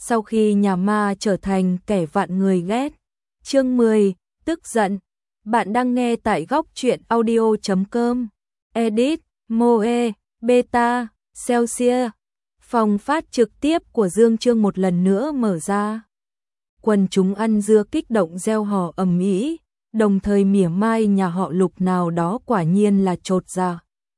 sau khi nhà ma trở thành kẻ vạn người ghét. Chương 10, tức giận. Bạn đang nghe tại góc truyện audio.com. Edit, Moe, Beta, Celsius. Phòng phát trực tiếp của Dương Chương một lần nữa mở ra. Quần chúng ăn dưa kích động reo hò ầm ĩ, đồng thời mỉa mai nhà họ Lục nào đó quả nhiên là chột dạ.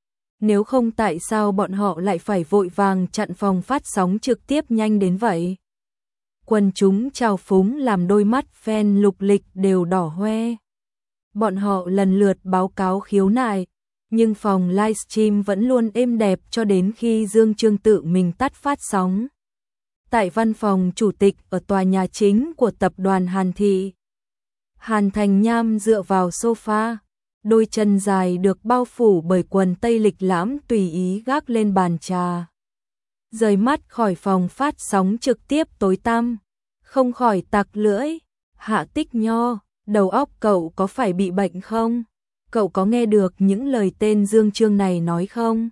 Nếu không tại sao bọn họ lại phải vội vàng chặn phòng phát sóng trực tiếp nhanh đến vậy? Quần chúng trào phúng làm đôi mắt fan Lục Lịch đều đỏ hoe. Bọn họ lần lượt báo cáo khiếu nại, nhưng phòng livestream vẫn luôn êm đẹp cho đến khi Dương Chương tự mình tắt phát sóng. Tại văn phòng chủ tịch ở tòa nhà chính của tập đoàn Hàn Thị, Hàn Thành Nham dựa vào sofa, đôi chân dài được bao phủ bởi quần tây lịch lãm tùy ý gác lên bàn trà. Rời mắt khỏi phòng phát sóng trực tiếp tối tăm, không khỏi tặc lưỡi. Hạ Tích Nho, đầu óc cậu có phải bị bệnh không? Cậu có nghe được những lời tên Dương Chương này nói không?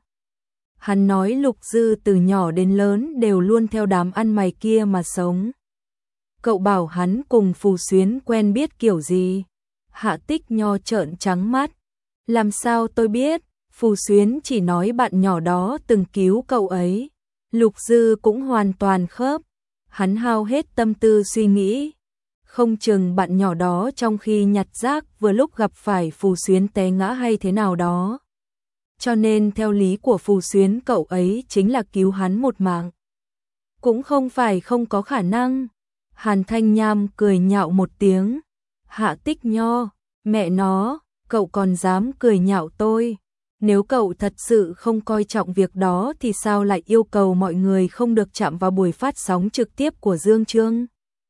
Hắn nói Lục Dư từ nhỏ đến lớn đều luôn theo đám ăn mày kia mà sống. Cậu bảo hắn cùng Phù Xuyến quen biết kiểu gì? Hạ Tích Nho trợn trắng mắt. Làm sao tôi biết? Phù Xuyến chỉ nói bạn nhỏ đó từng cứu cậu ấy. Lục Dư cũng hoàn toàn khớp. Hắn hao hết tâm tư suy nghĩ. Không chừng bạn nhỏ đó trong khi nhặt rác vừa lúc gặp phải Phù Xuyến té ngã hay thế nào đó. Cho nên theo lý của Phù Xuyến cậu ấy chính là cứu hắn một mạng. Cũng không phải không có khả năng. Hàn Thanh Nham cười nhạo một tiếng. Hạ Tích Nho, mẹ nó, cậu còn dám cười nhạo tôi. Nếu cậu thật sự không coi trọng việc đó thì sao lại yêu cầu mọi người không được chạm vào buổi phát sóng trực tiếp của Dương Chương?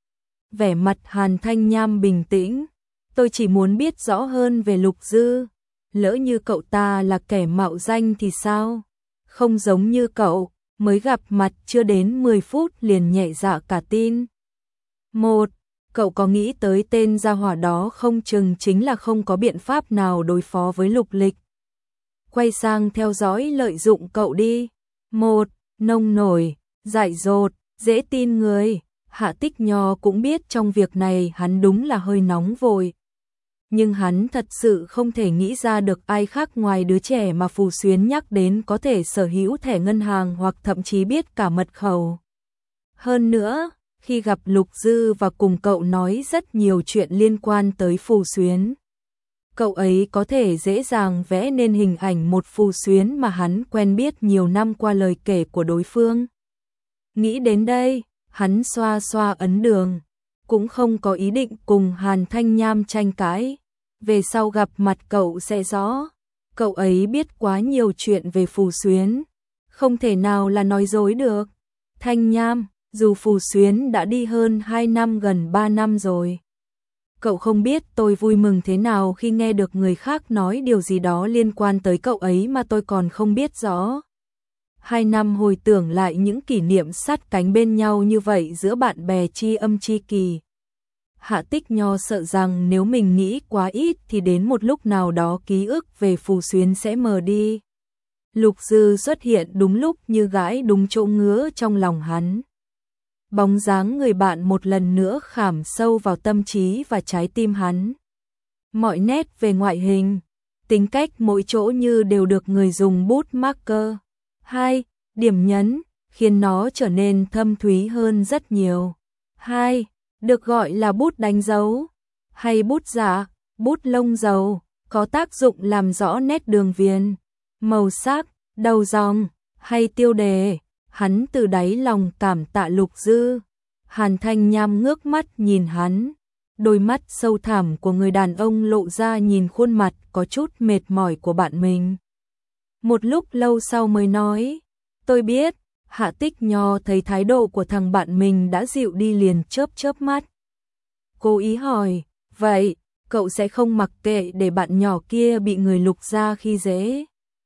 Vẻ mặt Hàn Thanh Nham bình tĩnh. Tôi chỉ muốn biết rõ hơn về Lục Dư. Lỡ như cậu ta là kẻ mạo danh thì sao? Không giống như cậu, mới gặp mặt chưa đến 10 phút liền nhẹ dạ cả tin. Một, cậu có nghĩ tới tên gia hỏa đó không chừng chính là không có biện pháp nào đối phó với Lục Lịch. Quay sang theo dõi lợi dụng cậu đi. Một, nông nổi, dại dột, dễ tin người. Hạ Tích Nho cũng biết trong việc này hắn đúng là hơi nóng vội. Nhưng hắn thật sự không thể nghĩ ra được ai khác ngoài đứa trẻ mà Phù Xuyến nhắc đến có thể sở hữu thẻ ngân hàng hoặc thậm chí biết cả mật khẩu. Hơn nữa, khi gặp Lục Dư và cùng cậu nói rất nhiều chuyện liên quan tới Phù Xuyến. Cậu ấy có thể dễ dàng vẽ nên hình ảnh một Phù Xuyến mà hắn quen biết nhiều năm qua lời kể của đối phương. Nghĩ đến đây, hắn xoa xoa ấn đường, cũng không có ý định cùng Hàn Thanh Nham tranh cãi. Về sau gặp mặt cậu sẽ rõ, cậu ấy biết quá nhiều chuyện về Phù Xuyến, không thể nào là nói dối được. Thanh Nham, dù Phù Xuyến đã đi hơn 2 năm gần 3 năm rồi. Cậu không biết tôi vui mừng thế nào khi nghe được người khác nói điều gì đó liên quan tới cậu ấy mà tôi còn không biết rõ. 2 năm hồi tưởng lại những kỷ niệm sát cánh bên nhau như vậy giữa bạn bè tri âm tri kỳ. Hạ Tích Nho sợ rằng nếu mình nghĩ quá ít thì đến một lúc nào đó ký ức về Phù Xuyến sẽ mờ đi. Lục Dư xuất hiện đúng lúc như gãi đúng chỗ ngứa trong lòng hắn. Bóng dáng người bạn một lần nữa khảm sâu vào tâm trí và trái tim hắn. Mọi nét về ngoại hình, tính cách mỗi chỗ như đều được người dùng bút marker. 2. Điểm nhấn, khiến nó trở nên thâm thúy hơn rất nhiều. 2. Được gọi là bút đánh dấu, hay bút dạ, bút lông dầu, có tác dụng làm rõ nét đường viền, màu sắc, đầu dòng, hay tiêu đề. Hắn từ đáy lòng cảm tạ Lục Dư. Hàn Thanh Nham ngước mắt nhìn hắn. Đôi mắt sâu thẳm của người đàn ông lộ ra nhìn khuôn mặt có chút mệt mỏi của bạn mình. Một lúc lâu sau mới nói, tôi biết. Hạ Tích Nho thấy thái độ của thằng bạn mình đã dịu đi liền chớp chớp mắt. Cố ý hỏi, vậy, cậu sẽ không mặc kệ để bạn nhỏ kia bị người Lục gia khi dễ?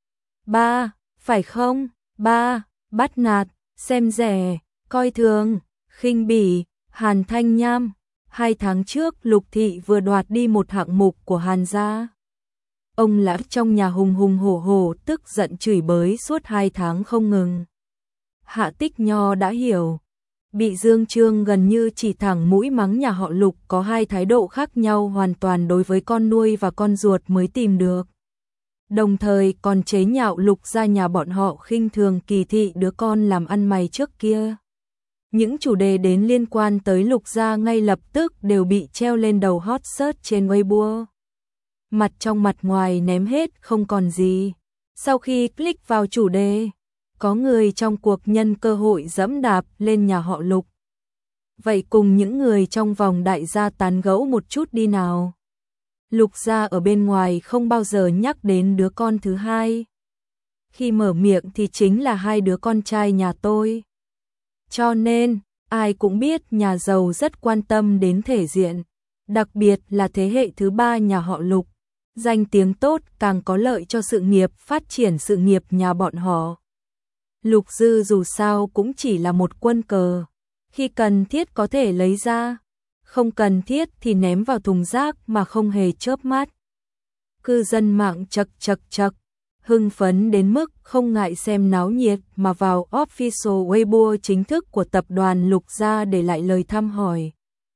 Ba, phải không? Ba, bắt nạt, xem rẻ, coi thường, khinh bỉ. Hàn Thanh Nham, 2 tháng trước Lục Thị vừa đoạt đi một hạng mục của Hàn gia. Ông lão trong nhà hùng hùng hổ hổ tức giận chửi bới suốt 2 tháng không ngừng. Hạ Tích Nho đã hiểu. bị Dương Trương gần như chỉ thẳng mũi mắng nhà họ Lục có hai thái độ khác nhau hoàn toàn đối với con nuôi và con ruột mới tìm được. Đồng thời còn chế nhạo Lục gia nhà bọn họ khinh thường kỳ thị đứa con làm ăn mày trước kia. Những chủ đề đến liên quan tới Lục gia ngay lập tức đều bị treo lên đầu hot search trên Weibo. Mặt trong mặt ngoài ném hết không còn gì. Sau khi click vào chủ đề, có người trong cuộc nhân cơ hội dẫm đạp lên nhà họ Lục. Vậy cùng những người trong vòng đại gia tán gẫu một chút đi nào. Lục gia ở bên ngoài không bao giờ nhắc đến đứa con thứ hai. Khi mở miệng thì chính là hai đứa con trai nhà tôi. Cho nên, ai cũng biết nhà giàu rất quan tâm đến thể diện, đặc biệt là thế hệ thứ ba nhà họ Lục. Danh tiếng tốt càng có lợi cho sự nghiệp phát triển sự nghiệp nhà bọn họ. Lục Dư dù sao cũng chỉ là một quân cờ, khi cần thiết có thể lấy ra, không cần thiết thì ném vào thùng rác mà không hề chớp mắt. Cư dân mạng chật, hưng phấn đến mức không ngại xem náo nhiệt mà vào official Weibo chính thức của tập đoàn Lục gia để lại lời thăm hỏi.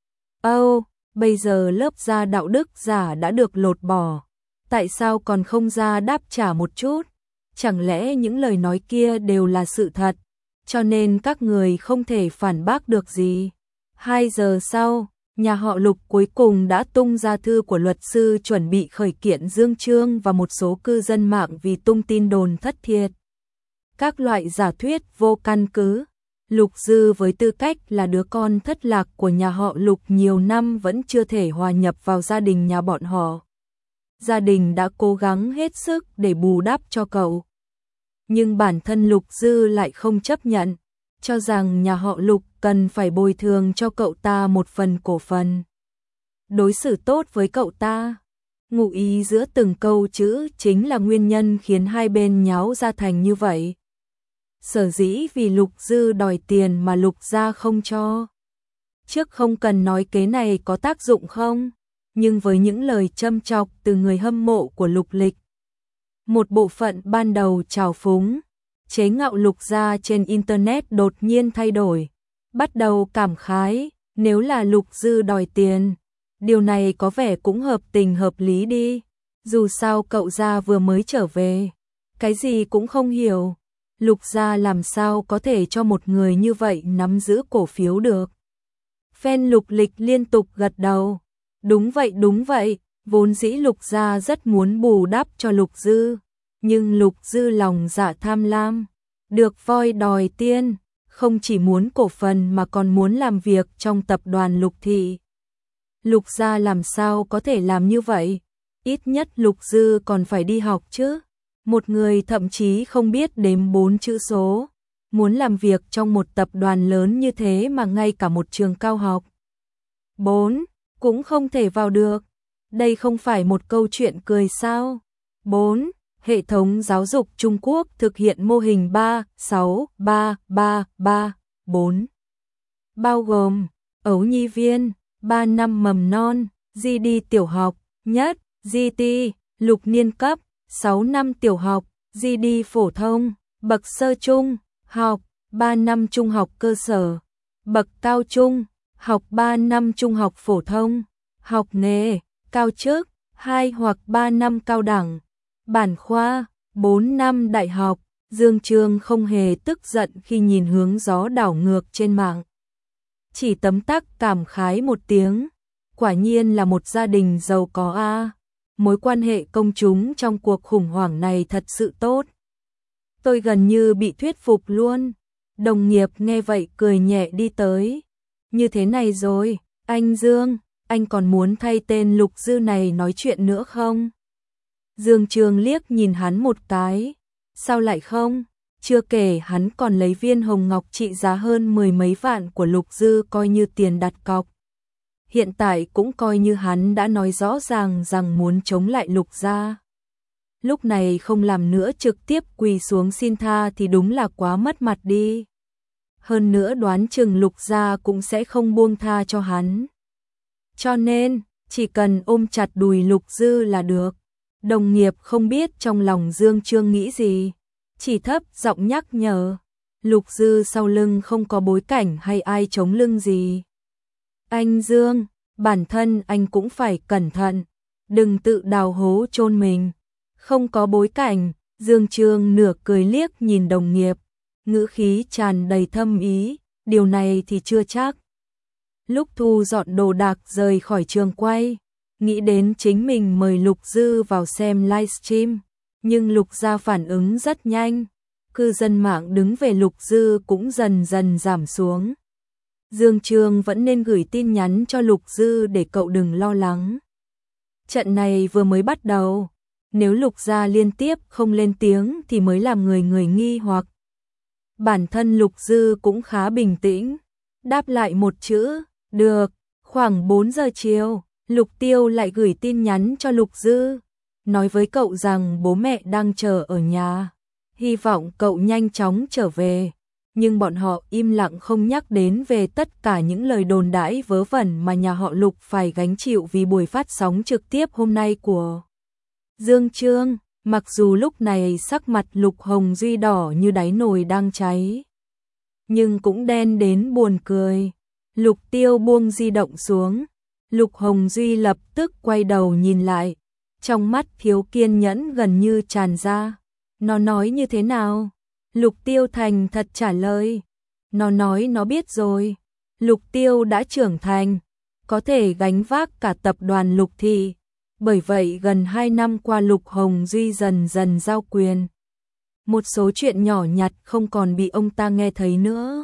Bây giờ lớp gia đạo đức giả đã được lột bỏ, tại sao còn không ra đáp trả một chút? Chẳng lẽ những lời nói kia đều là sự thật, cho nên các người không thể phản bác được gì? 2 giờ sau, nhà họ Lục cuối cùng đã tung ra thư của luật sư chuẩn bị khởi kiện Dương Trương và một số cư dân mạng vì tung tin đồn thất thiệt. Các loại giả thuyết vô căn cứ. Lục Dư với tư cách là đứa con thất lạc của nhà họ Lục nhiều năm vẫn chưa thể hòa nhập vào gia đình nhà bọn họ. Gia đình đã cố gắng hết sức để bù đắp cho cậu. Nhưng bản thân Lục Dư lại không chấp nhận, cho rằng nhà họ Lục cần phải bồi thường cho cậu ta một phần cổ phần. Đối xử tốt với cậu ta. Ngụ ý giữa từng câu chữ chính là nguyên nhân khiến hai bên nháo ra thành như vậy. Sở dĩ vì Lục Dư đòi tiền mà Lục gia không cho. Trước không cần nói kế này có tác dụng không, nhưng với những lời châm chọc từ người hâm mộ của Lục Lịch, một bộ phận ban đầu trào phúng, chế ngạo Lục gia trên internet đột nhiên thay đổi, bắt đầu cảm khái, nếu là Lục Dư đòi tiền, điều này có vẻ cũng hợp tình hợp lý đi, dù sao cậu gia vừa mới trở về, cái gì cũng không hiểu, Lục gia làm sao có thể cho một người như vậy nắm giữ cổ phiếu được. Fan Lục Lịch liên tục gật đầu, đúng vậy, vốn dĩ Lục gia rất muốn bù đắp cho Lục Dư, nhưng Lục Dư lòng dạ tham lam, được voi đòi tiên, không chỉ muốn cổ phần mà còn muốn làm việc trong tập đoàn Lục thị. Lục gia làm sao có thể làm như vậy? Ít nhất Lục Dư còn phải đi học chứ. Một người thậm chí không biết đếm 4 chữ số, muốn làm việc trong một tập đoàn lớn như thế mà ngay cả một trường cao học 4 cũng không thể vào được. Đây không phải một câu chuyện cười sao? 4. Hệ thống giáo dục Trung Quốc thực hiện mô hình 3-6-3-3-3-4. Bao gồm ấu nhi viên, 3 năm mầm non, GD tiểu học, nhất, GT, lục niên cấp, 6 năm tiểu học, GD phổ thông, bậc sơ trung, học, 3 năm trung học cơ sở, bậc cao trung, học 3 năm trung học phổ thông, học nghề, cao chức, 2 hoặc 3 năm cao đẳng, bản khoa, 4 năm đại học. Dương Trương không hề tức giận khi nhìn hướng gió đảo ngược trên mạng. Chỉ tấm tắc cảm khái một tiếng, quả nhiên là một gia đình giàu có a. Mối quan hệ công chúng trong cuộc khủng hoảng này thật sự tốt. Tôi gần như bị thuyết phục luôn. Đồng nghiệp nghe vậy cười nhẹ đi tới. Như thế này rồi, anh Dương, anh còn muốn thay tên Lục Dư này nói chuyện nữa không? Dương Trương liếc nhìn hắn một cái. Sao lại không? Chưa kể hắn còn lấy viên hồng ngọc trị giá hơn 10 mấy vạn của Lục Dư coi như tiền đặt cọc. Hiện tại cũng coi như hắn đã nói rõ ràng rằng muốn chống lại Lục gia. Lúc này không làm nữa trực tiếp quỳ xuống xin tha thì đúng là quá mất mặt đi. Hơn nữa đoán chừng Lục gia cũng sẽ không buông tha cho hắn. Cho nên, chỉ cần ôm chặt đùi Lục Dư là được. Đồng nghiệp không biết trong lòng Dương Trương nghĩ gì, chỉ thấp giọng nhắc nhở. Lục Dư sau lưng không có bối cảnh hay ai chống lưng gì. Anh Dương, bản thân anh cũng phải cẩn thận, đừng tự đào hố chôn mình. Không có bối cảnh, Dương Trương nửa cười liếc nhìn đồng nghiệp, ngữ khí tràn đầy thâm ý, điều này thì chưa chắc. Lúc thu dọn đồ đạc rời khỏi trường quay, nghĩ đến chính mình mời Lục Dư vào xem livestream, nhưng Lục gia phản ứng rất nhanh, cư dân mạng đứng về Lục Dư cũng dần dần giảm xuống. Dương Trương vẫn nên gửi tin nhắn cho Lục Dư để cậu đừng lo lắng. Trận này vừa mới bắt đầu, nếu Lục gia liên tiếp không lên tiếng thì mới làm người nghi hoặc. Bản thân Lục Dư cũng khá bình tĩnh, đáp lại một chữ, được. Khoảng 4 giờ chiều, Lục Tiêu lại gửi tin nhắn cho Lục Dư, nói với cậu rằng bố mẹ đang chờ ở nhà, hy vọng cậu nhanh chóng trở về. Nhưng bọn họ im lặng không nhắc đến về tất cả những lời đồn đãi vớ vẩn mà nhà họ Lục phải gánh chịu vì buổi phát sóng trực tiếp hôm nay của Dương Trương. Mặc dù lúc này sắc mặt Lục Hồng Duy đỏ như đáy nồi đang cháy, nhưng cũng đen đến buồn cười. Lục Tiêu buông di động xuống, Lục Hồng Duy lập tức quay đầu nhìn lại, trong mắt thiếu kiên nhẫn gần như tràn ra. Nó nói như thế nào? Lục Tiêu thành thật trả lời. Nó nói nó biết rồi. Lục Tiêu đã trưởng thành, có thể gánh vác cả tập đoàn Lục thị. Bởi vậy gần 2 năm qua Lục Hồng Duy dần dần giao quyền. Một số chuyện nhỏ nhặt không còn bị ông ta nghe thấy nữa.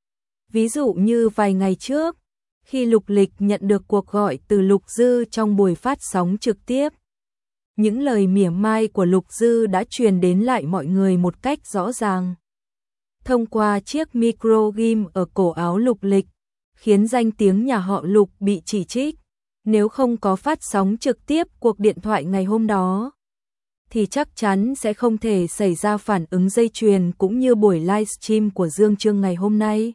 Ví dụ như vài ngày trước, khi Lục Lịch nhận được cuộc gọi từ Lục Dư trong buổi phát sóng trực tiếp, những lời mỉa mai của Lục Dư đã truyền đến lại mọi người một cách rõ ràng. Thông qua chiếc micro ghim ở cổ áo Lục Lịch, khiến danh tiếng nhà họ Lục bị chỉ trích. Nếu không có phát sóng trực tiếp cuộc điện thoại ngày hôm đó, thì chắc chắn sẽ không thể xảy ra phản ứng dây chuyền cũng như buổi livestream của Dương Trương ngày hôm nay.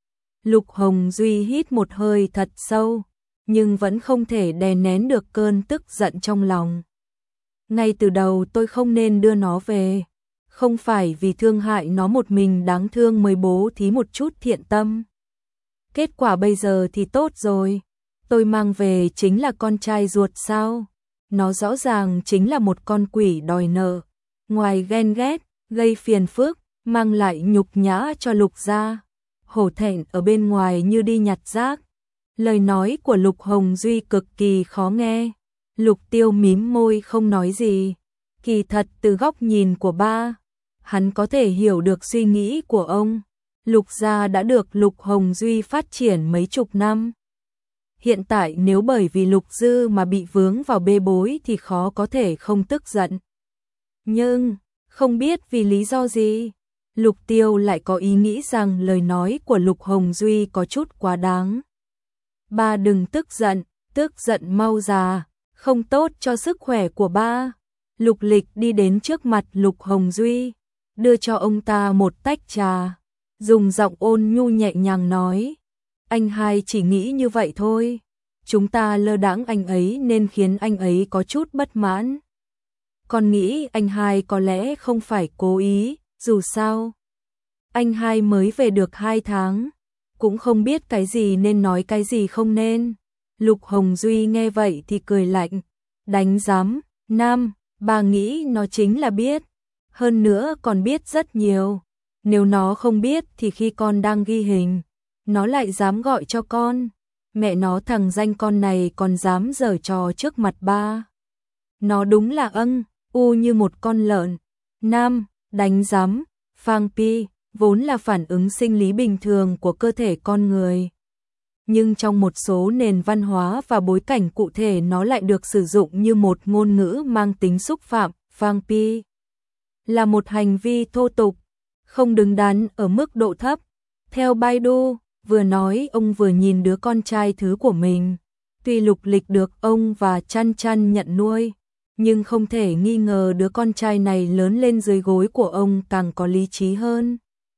Lục Hồng Duy hít một hơi thật sâu, nhưng vẫn không thể đè nén được cơn tức giận trong lòng. Ngay từ đầu tôi không nên đưa nó về, không phải vì thương hại nó một mình đáng thương mới bố thí một chút thiện tâm. Kết quả bây giờ thì tốt rồi, tôi mang về chính là con trai ruột sao? Nó rõ ràng chính là một con quỷ đòi nợ, ngoài ghen ghét, gây phiền phức, mang lại nhục nhã cho Lục gia. Hổ thẹn ở bên ngoài như đi nhặt rác. Lời nói của Lục Hồng Duy cực kỳ khó nghe. Lục Tiêu mím môi không nói gì. Kỳ thật từ góc nhìn của ba, hắn có thể hiểu được suy nghĩ của ông. Lục gia đã được Lục Hồng Duy phát triển mấy chục năm. Hiện tại nếu bởi vì Lục Dư mà bị vướng vào bê bối thì khó có thể không tức giận. Nhưng, không biết vì lý do gì, Lục Tiêu lại có ý nghĩ rằng lời nói của Lục Hồng Duy có chút quá đáng. Ba đừng tức giận mau già, không tốt cho sức khỏe của ba. Lục Lịch đi đến trước mặt Lục Hồng Duy, đưa cho ông ta một tách trà, dùng giọng ôn nhu nhẹ nhàng nói. Anh hai chỉ nghĩ như vậy thôi, chúng ta lơ đãng anh ấy nên khiến anh ấy có chút bất mãn. Con nghĩ anh hai có lẽ không phải cố ý, dù sao anh hai mới về được 2 tháng, cũng không biết cái gì nên nói cái gì không nên. Lục Hồng Duy nghe vậy thì cười lạnh, đánh giám, Nam, bà nghĩ nó chính là biết, hơn nữa còn biết rất nhiều. Nếu nó không biết thì khi con đang ghi hình, nó lại dám gọi cho con. Mẹ nó thằng danh con này còn dám giở trò trước mặt ba. Nó đúng là như một con lợn. Nam, đánh giám, phang pi, vốn là phản ứng sinh lý bình thường của cơ thể con người. Nhưng trong một số nền văn hóa và bối cảnh cụ thể nó lại được sử dụng như một ngôn ngữ mang tính xúc phạm. Phang pi là một hành vi thô tục, không đứng đắn ở mức độ thấp. Theo Baidu, vừa nói ông vừa nhìn đứa con trai thứ của mình. Tuy Lục Lịch được ông và Chăn Chăn nhận nuôi, nhưng không thể nghi ngờ đứa con trai này lớn lên dưới gối của ông càng có lý trí hơn.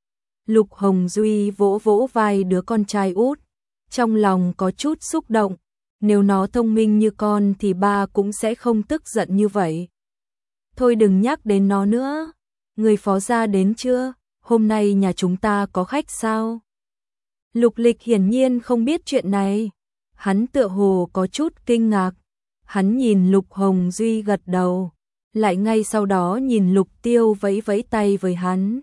Lục Hồng Duy vỗ vỗ vai đứa con trai út, trong lòng có chút xúc động. Nếu nó thông minh như con thì ba cũng sẽ không tức giận như vậy. Thôi đừng nhắc đến nó nữa. Người phó gia đến chưa? hôm nay nhà chúng ta có khách sao? Lục Lịch hiển nhiên không biết chuyện này. Hắn tựa hồ có chút kinh ngạc. Hắn nhìn Lục Hồng Duy gật đầu, lại ngay sau đó nhìn Lục Tiêu vẫy vẫy tay với hắn.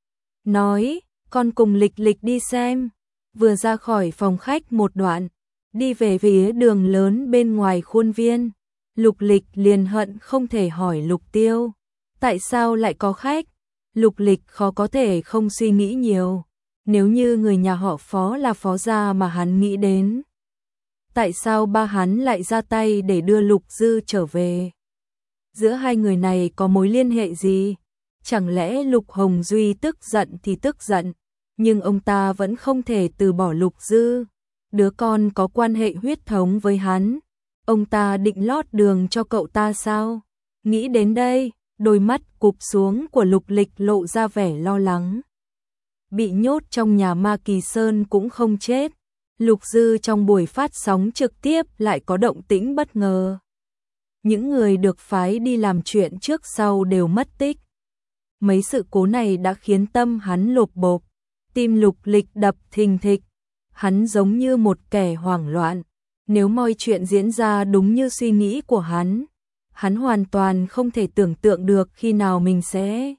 Nói, con cùng Lịch Lịch đi xem. Vừa ra khỏi phòng khách một đoạn, đi về phía đường lớn bên ngoài khuôn viên. Lục Lịch liền hận không thể hỏi Lục Tiêu, tại sao lại có khách? Lục Lịch khó có thể không suy nghĩ nhiều, nếu như người nhà họ Phó là Phó gia mà hắn nghĩ đến. Tại sao ba hắn lại ra tay để đưa Lục Dư trở về? Giữa hai người này có mối liên hệ gì? Chẳng lẽ Lục Hồng Duy tức giận thì tức giận, nhưng ông ta vẫn không thể từ bỏ Lục Dư. Đứa con có quan hệ huyết thống với hắn, ông ta định lót đường cho cậu ta sao? Nghĩ đến đây, đôi mắt cụp xuống của Lục Lịch lộ ra vẻ lo lắng. Bị nhốt trong nhà Ma Kỳ Sơn cũng không chết. Lục Dư trong buổi phát sóng trực tiếp lại có động tĩnh bất ngờ. Những người được phái đi làm chuyện trước sau đều mất tích. Mấy sự cố này đã khiến tâm hắn lột bột, tim Lục Lịch đập thình thịch. Hắn giống như một kẻ hoảng loạn. Nếu mọi chuyện diễn ra đúng như suy nghĩ của hắn hoàn toàn không thể tưởng tượng được khi nào mình sẽ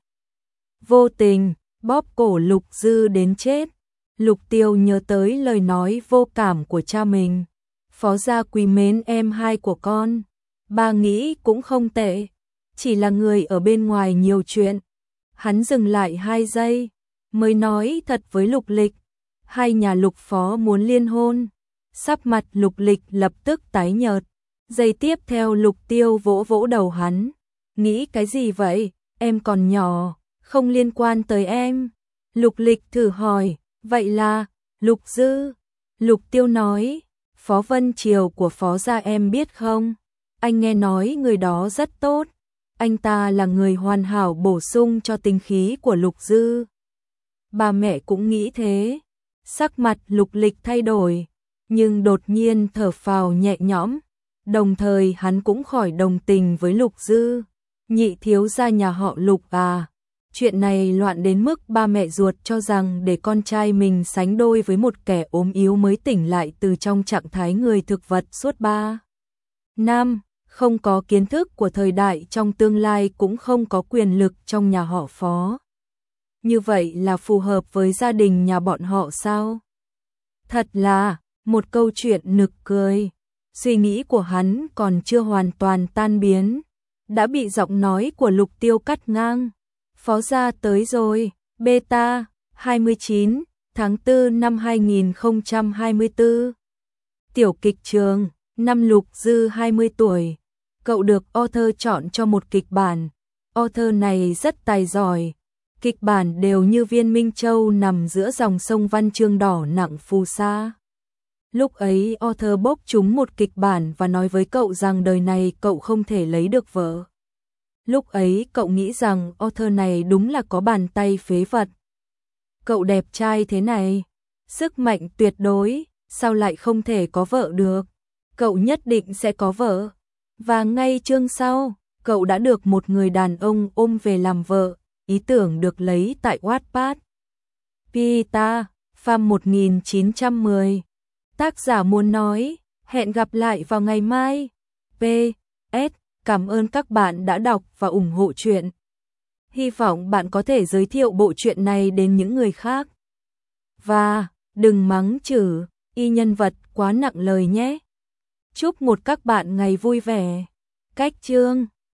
vô tình bóp cổ Lục Dư đến chết. Lục Tiêu nhớ tới lời nói vô cảm của cha mình. Phó gia quý mến em hai của con. Ba nghĩ cũng không tệ. Chỉ là người ở bên ngoài nhiều chuyện. Hắn dừng lại 2 giây, mới nói thật với Lục Lịch. Hai nhà Lục Phó muốn liên hôn. Sắc mặt Lục Lịch lập tức tái nhợt. Giây tiếp theo Lục Tiêu vỗ vỗ đầu hắn. Nghĩ cái gì vậy? Em còn nhỏ, không liên quan tới em. Lục Lịch thử hỏi. Vậy là, Lục Dư. Lục Tiêu nói, Phó Vân Triều của Phó gia em biết không? Anh nghe nói người đó rất tốt. Anh ta là người hoàn hảo bổ sung cho tinh khí của Lục Dư. Ba mẹ cũng nghĩ thế. Sắc mặt Lục Lịch thay đổi, nhưng đột nhiên thở phào nhẹ nhõm. Đồng thời hắn cũng khỏi đồng tình với Lục Dư. Nhị thiếu gia nhà họ Lục à. Chuyện này loạn đến mức ba mẹ ruột cho rằng để con trai mình sánh đôi với một kẻ ốm yếu mới tỉnh lại từ trong trạng thái người thực vật suốt 3 năm, không có kiến thức của thời đại trong tương lai cũng không có quyền lực trong nhà họ Phó. Như vậy là phù hợp với gia đình nhà bọn họ sao? Thật là một câu chuyện nực cười. Suy nghĩ của hắn còn chưa hoàn toàn tan biến, đã bị giọng nói của Lục Tiêu cắt ngang. Phó gia tới rồi, Beta, 29, tháng 4 năm 2024. Tiểu kịch trường, năm Lục Dư 20 tuổi. Cậu được author chọn cho một kịch bản. Author này rất tài giỏi. Kịch bản đều như viên Minh Châu nằm giữa dòng sông văn chương đỏ nặng phù sa. Lúc ấy author bốc trúng một kịch bản và nói với cậu rằng đời này cậu không thể lấy được vợ. Lúc ấy cậu nghĩ rằng author này đúng là có bàn tay phế vật. Cậu đẹp trai thế này, sức mạnh tuyệt đối, sao lại không thể có vợ được? Cậu nhất định sẽ có vợ. Và ngay chương sau, cậu đã được một người đàn ông ôm về làm vợ, ý tưởng được lấy tại Wattpad. Pita, Farm 1910. Tác giả muốn nói, hẹn gặp lại vào ngày mai. P.S. Cảm ơn các bạn đã đọc và ủng hộ truyện. Hy vọng bạn có thể giới thiệu bộ truyện này đến những người khác. Và đừng mắng chửi y nhân vật quá nặng lời nhé. Chúc một các bạn ngày vui vẻ. Cách chương